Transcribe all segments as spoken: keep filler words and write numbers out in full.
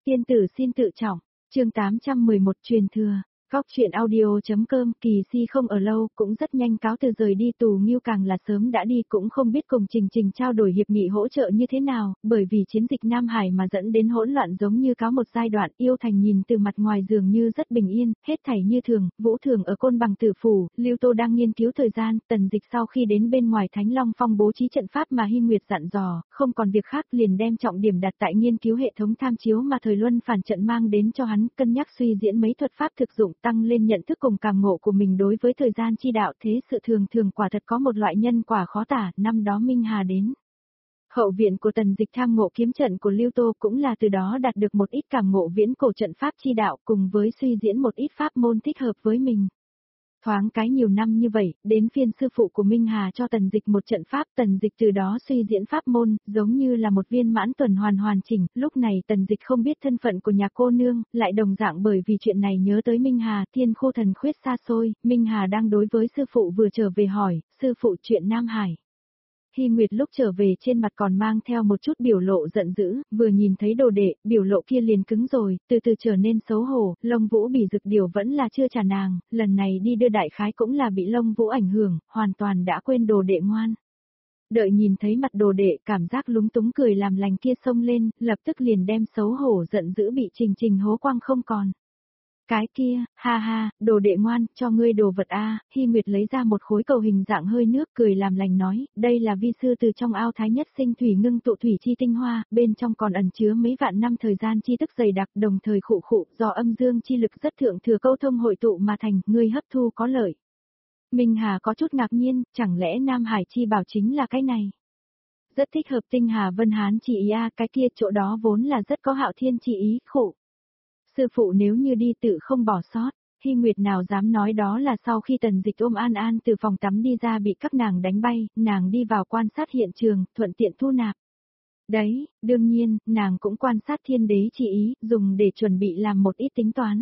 Tiên tử xin tự trọng, chương tám trăm mười một truyền thừa. Góc truyện audio.com. Kỳ Si không ở lâu, cũng rất nhanh cáo từ rời đi. Tù Nghiêu càng là sớm đã đi, cũng không biết cùng Trình Trình trao đổi hiệp nghị hỗ trợ như thế nào, bởi vì chiến dịch Nam Hải mà dẫn đến hỗn loạn giống như cáo một giai đoạn. Yêu Thành nhìn từ mặt ngoài dường như rất bình yên, hết thảy như thường. Vũ Thường ở Côn Bằng Tử phủ, Lưu Tô đang nghiên cứu thời gian. Tần Dịch sau khi đến bên ngoài Thánh Long Phong bố trí trận pháp mà Hy Nguyệt dặn dò, không còn việc khác liền đem trọng điểm đặt tại nghiên cứu hệ thống tham chiếu mà thời luân phản trận mang đến cho hắn, cân nhắc suy diễn mấy thuật pháp thực dụng, tăng lên nhận thức cùng cảm ngộ của mình đối với thời gian chi đạo. Thế sự thường thường quả thật có một loại nhân quả khó tả. Năm đó Minh Hà đến hậu viện của Tần Dịch tham ngộ kiếm trận của Lưu Tô, cũng là từ đó đạt được một ít cảm ngộ viễn cổ trận pháp chi đạo, cùng với suy diễn một ít pháp môn thích hợp với mình. Thoáng cái nhiều năm như vậy, đến phiên sư phụ của Minh Hà cho Tần Dịch một trận pháp, Tần Dịch từ đó suy diễn pháp môn, giống như là một viên mãn tuần hoàn hoàn chỉnh. Lúc này Tần Dịch không biết thân phận của nhà cô nương, lại đồng dạng bởi vì chuyện này nhớ tới Minh Hà. Thiên khu thần khuyết xa xôi, Minh Hà đang đối với sư phụ vừa trở về hỏi, sư phụ chuyện Nam Hải. Hy Nguyệt lúc trở về trên mặt còn mang theo một chút biểu lộ giận dữ, vừa nhìn thấy đồ đệ, biểu lộ kia liền cứng rồi, từ từ trở nên xấu hổ. Lông Vũ Bỉ Dực Điều vẫn là chưa trả nàng, lần này đi đưa đại khái cũng là bị Lông Vũ ảnh hưởng, hoàn toàn đã quên đồ đệ ngoan. Đợi nhìn thấy mặt đồ đệ, cảm giác lúng túng cười làm lành kia xông lên, lập tức liền đem xấu hổ giận dữ bị Trình Trình hố quăng không còn. Cái kia, ha ha, đồ đệ ngoan, cho ngươi đồ vật a. Hy Nguyệt lấy ra một khối cầu hình dạng hơi nước, cười làm lành nói, đây là vi sư từ trong ao thái nhất sinh thủy ngưng tụ thủy chi tinh hoa, bên trong còn ẩn chứa mấy vạn năm thời gian chi tức dày đặc, đồng thời khụ khụ, do âm dương chi lực rất thượng thừa câu thông hội tụ mà thành, ngươi hấp thu có lợi. Minh Hà có chút ngạc nhiên, chẳng lẽ Nam Hải chi bảo chính là cái này? Rất thích hợp Tinh Hà Vân Hán chi ý a, cái kia chỗ đó vốn là rất có Hạo Thiên chi ý, khụ. Sư phụ nếu như đi tự không bỏ sót, Hy Nguyệt nào dám nói đó là sau khi Tần Dịch ôm An An từ phòng tắm đi ra bị các nàng đánh bay, nàng đi vào quan sát hiện trường, thuận tiện thu nạp. Đấy, đương nhiên, nàng cũng quan sát thiên đế chỉ ý, dùng để chuẩn bị làm một ít tính toán.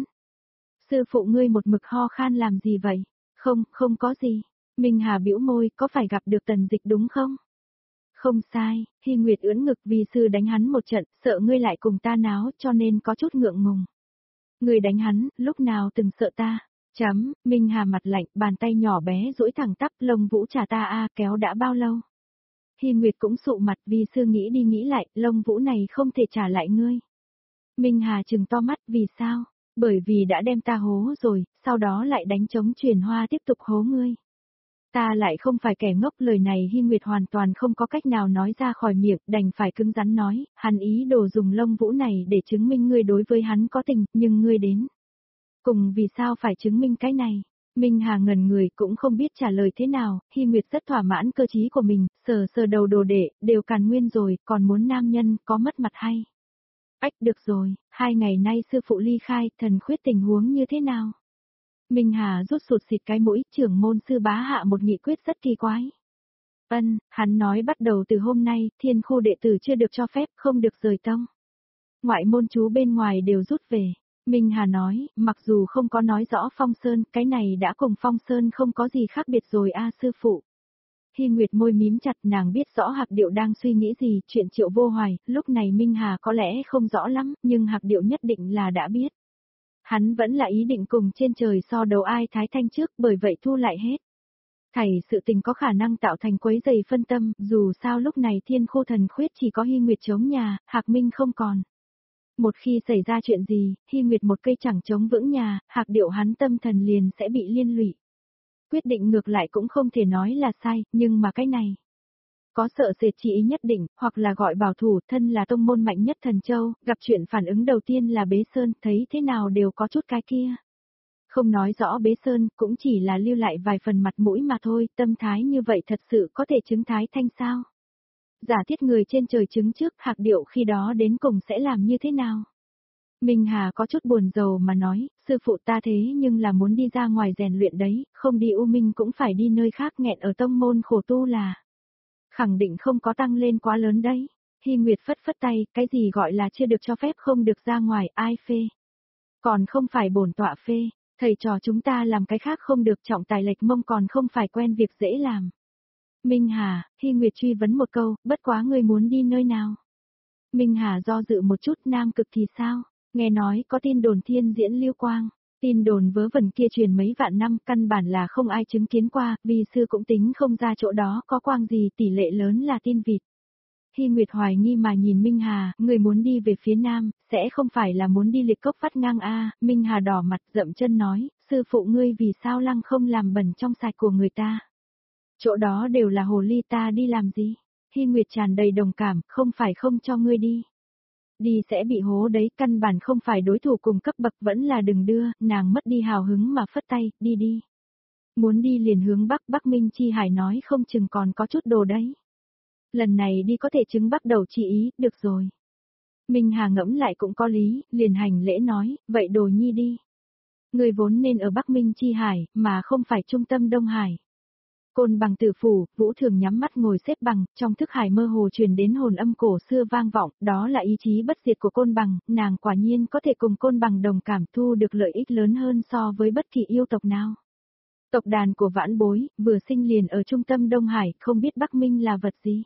Sư phụ ngươi một mực ho khan làm gì vậy? Không, không có gì. Minh Hà bĩu môi, có phải gặp được Tần Dịch đúng không? Không sai, Hy Nguyệt ưỡn ngực vì sư đánh hắn một trận, sợ ngươi lại cùng ta náo cho nên có chút ngượng ngùng. Người đánh hắn, lúc nào từng sợ ta? Chấm, Minh Hà mặt lạnh, bàn tay nhỏ bé duỗi thẳng tắp, Lông Vũ trả ta a, kéo đã bao lâu? Hy Nguyệt cũng sụ mặt vì sư nghĩ đi nghĩ lại, Lông Vũ này không thể trả lại ngươi. Minh Hà trừng to mắt, vì sao? Bởi vì đã đem ta hố rồi, sau đó lại đánh trống truyền hoa tiếp tục hố ngươi. Ta lại không phải kẻ ngốc, lời này Hy Nguyệt hoàn toàn không có cách nào nói ra khỏi miệng, đành phải cứng rắn nói, hắn ý đồ dùng Lông Vũ này để chứng minh ngươi đối với hắn có tình, nhưng ngươi đến. Cùng vì sao phải chứng minh cái này? Minh Hà ngần người cũng không biết trả lời thế nào, Hy Nguyệt rất thỏa mãn cơ trí của mình, sờ sờ đầu đồ đệ, đều càn nguyên rồi, còn muốn nam nhân, có mất mặt hay? Ách được rồi, hai ngày nay sư phụ ly khai, thần khuyết tình huống như thế nào? Minh Hà rút sụt xịt cái mũi, trưởng môn sư bá hạ một nghị quyết rất kỳ quái. Ân, hắn nói bắt đầu từ hôm nay, thiên khu đệ tử chưa được cho phép, không được rời tông. Ngoại môn chú bên ngoài đều rút về. Minh Hà nói, mặc dù không có nói rõ Phong Sơn, cái này đã cùng Phong Sơn không có gì khác biệt rồi a sư phụ. Hy Nguyệt môi mím chặt, nàng biết rõ Hạc Điệu đang suy nghĩ gì, chuyện Triệu Vô Hoài, lúc này Minh Hà có lẽ không rõ lắm, nhưng Hạc Điệu nhất định là đã biết. Hắn vẫn là ý định cùng trên trời so đấu ai thái thanh trước, bởi vậy thu lại hết. Thảy sự tình có khả năng tạo thành quấy dày phân tâm, dù sao lúc này thiên khu thần khuyết chỉ có Hy Nguyệt chống nhà, Hạc Minh không còn. Một khi xảy ra chuyện gì, Hy Nguyệt một cây chẳng chống vững nhà, Hạc Điệu hắn tâm thần liền sẽ bị liên lụy. Quyết định ngược lại cũng không thể nói là sai, nhưng mà cái này. Có sợ sệt chỉ ý nhất định, hoặc là gọi bảo thủ, thân là tông môn mạnh nhất Thần Châu, gặp chuyện phản ứng đầu tiên là Bế Sơn, thấy thế nào đều có chút cái kia. Không nói rõ Bế Sơn, cũng chỉ là lưu lại vài phần mặt mũi mà thôi, tâm thái như vậy thật sự có thể chứng thái thanh sao? Giả thiết người trên trời chứng trước, Hạc Điệu khi đó đến cùng sẽ làm như thế nào? Minh Hà có chút buồn rầu mà nói, sư phụ ta thế nhưng là muốn đi ra ngoài rèn luyện đấy, không đi U Minh cũng phải đi nơi khác, nghẹn ở tông môn khổ tu là. Khẳng định không có tăng lên quá lớn đấy. Hy Nguyệt phất phất tay, cái gì gọi là chưa được cho phép không được ra ngoài, ai phê? Còn không phải bổn tọa phê, thầy trò chúng ta làm cái khác không được, trọng tài lệch mông còn không phải quen việc dễ làm. Minh Hà, Hy Nguyệt truy vấn một câu, bất quá ngươi muốn đi nơi nào? Minh Hà do dự một chút, Nam Cực thì sao? Nghe nói có tin đồn thiên diễn lưu quang. Tin đồn vớ vẩn kia truyền mấy vạn năm, căn bản là không ai chứng kiến qua, vì sư cũng tính không ra chỗ đó có quang gì, tỷ lệ lớn là tin vịt. Hy Nguyệt hoài nghi mà nhìn Minh Hà, người muốn đi về phía nam, sẽ không phải là muốn đi liệt cốc vắt ngang a? Minh Hà đỏ mặt dậm chân nói, sư phụ ngươi vì sao lăng không làm bẩn trong sạch của người ta. Chỗ đó đều là hồ ly, ta đi làm gì? Hy Nguyệt tràn đầy đồng cảm, không phải không cho ngươi đi. Đi sẽ bị hố đấy, căn bản không phải đối thủ cùng cấp bậc, vẫn là đừng đưa, nàng mất đi hào hứng mà phất tay, đi đi. Muốn đi liền hướng Bắc, Bắc Minh Chi Hải nói không chừng còn có chút đồ đấy. Lần này đi có thể chứng Bắc đầu chi ý, được rồi. Minh Hà ngẫm lại cũng có lý, liền hành lễ nói, vậy đồ nhi đi. Người vốn nên ở Bắc Minh Chi Hải, mà không phải trung tâm Đông Hải. Côn Bằng tử phủ, Vũ Thường nhắm mắt ngồi xếp bằng, trong thức hải mơ hồ truyền đến hồn âm cổ xưa vang vọng, đó là ý chí bất diệt của Côn Bằng, nàng quả nhiên có thể cùng Côn Bằng đồng cảm thu được lợi ích lớn hơn so với bất kỳ yêu tộc nào. Tộc đàn của vãn bối, vừa sinh liền ở trung tâm Đông Hải, không biết Bắc Minh là vật gì.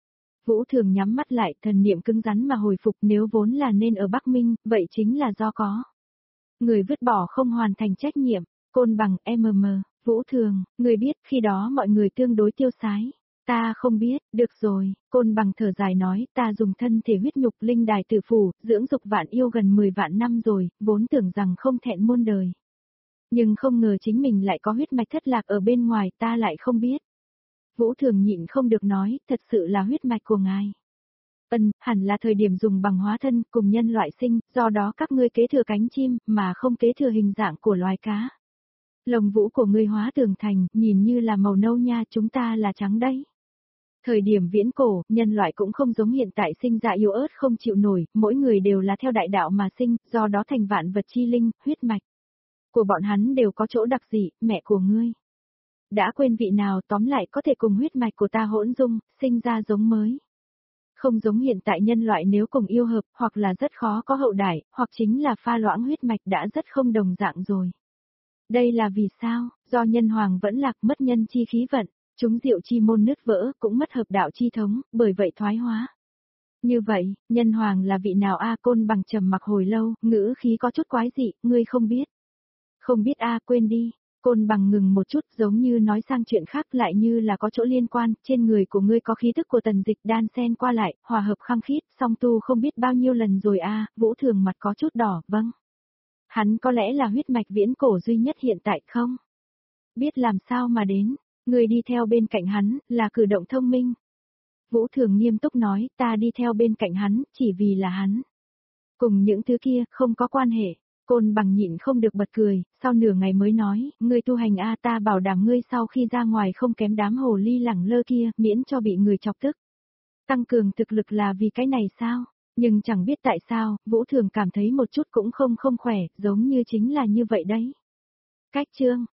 Vũ Thường nhắm mắt lại, thần niệm cứng rắn mà hồi phục, nếu vốn là nên ở Bắc Minh, vậy chính là do có. Người vứt bỏ không hoàn thành trách nhiệm, Côn Bằng, em em, Vũ Thường, người biết khi đó mọi người tương đối tiêu sái. Ta không biết, được rồi, Côn Bằng thở dài nói, ta dùng thân thể huyết nhục linh đài tử phủ, dưỡng dục vạn yêu gần mười vạn năm rồi, vốn tưởng rằng không thẹn muôn đời. Nhưng không ngờ chính mình lại có huyết mạch thất lạc ở bên ngoài, ta lại không biết. Vũ Thường nhịn không được nói, thật sự là huyết mạch của ngài. Ân, hẳn là thời điểm dùng bằng hóa thân cùng nhân loại sinh, do đó các ngươi kế thừa cánh chim, mà không kế thừa hình dạng của loài cá. Lồng vũ của ngươi hóa tường thành, nhìn như là màu nâu nha, chúng ta là trắng đấy. Thời điểm viễn cổ, nhân loại cũng không giống hiện tại sinh ra yếu ớt không chịu nổi, mỗi người đều là theo đại đạo mà sinh, do đó thành vạn vật chi linh, huyết mạch của bọn hắn đều có chỗ đặc dị, mẹ của ngươi. Đã quên vị nào, tóm lại có thể cùng huyết mạch của ta hỗn dung, sinh ra giống mới. Không giống hiện tại nhân loại nếu cùng yêu hợp, hoặc là rất khó có hậu đại, hoặc chính là pha loãng huyết mạch đã rất không đồng dạng rồi. Đây là vì sao, do nhân hoàng vẫn lạc mất nhân chi khí vận, chúng diệu chi môn nứt vỡ, cũng mất hợp đạo chi thống, bởi vậy thoái hóa. Như vậy, nhân hoàng là vị nào a? Côn Bằng trầm mặc hồi lâu, ngữ khí có chút quái dị, ngươi không biết. Không biết a, quên đi. Côn Bằng ngừng một chút, giống như nói sang chuyện khác, lại như là có chỗ liên quan, trên người của ngươi có khí tức của tần dịch đan xen qua lại, hòa hợp khăng khít, song tu không biết bao nhiêu lần rồi a. Vũ Thường mặt có chút đỏ, vâng. Hắn có lẽ là huyết mạch viễn cổ duy nhất hiện tại không? Biết làm sao mà đến, người đi theo bên cạnh hắn, là cử động thông minh. Vũ Thường nghiêm túc nói, ta đi theo bên cạnh hắn, chỉ vì là hắn. Cùng những thứ kia, không có quan hệ. Côn Bằng nhịn không được bật cười, sau nửa ngày mới nói, ngươi tu hành a, ta bảo đảm ngươi sau khi ra ngoài không kém đám hồ ly lẳng lơ kia, miễn cho bị người chọc tức. Tăng cường thực lực là vì cái này sao? Nhưng chẳng biết tại sao, Vũ Thường cảm thấy một chút cũng không không khỏe, giống như chính là như vậy đấy. Cách chương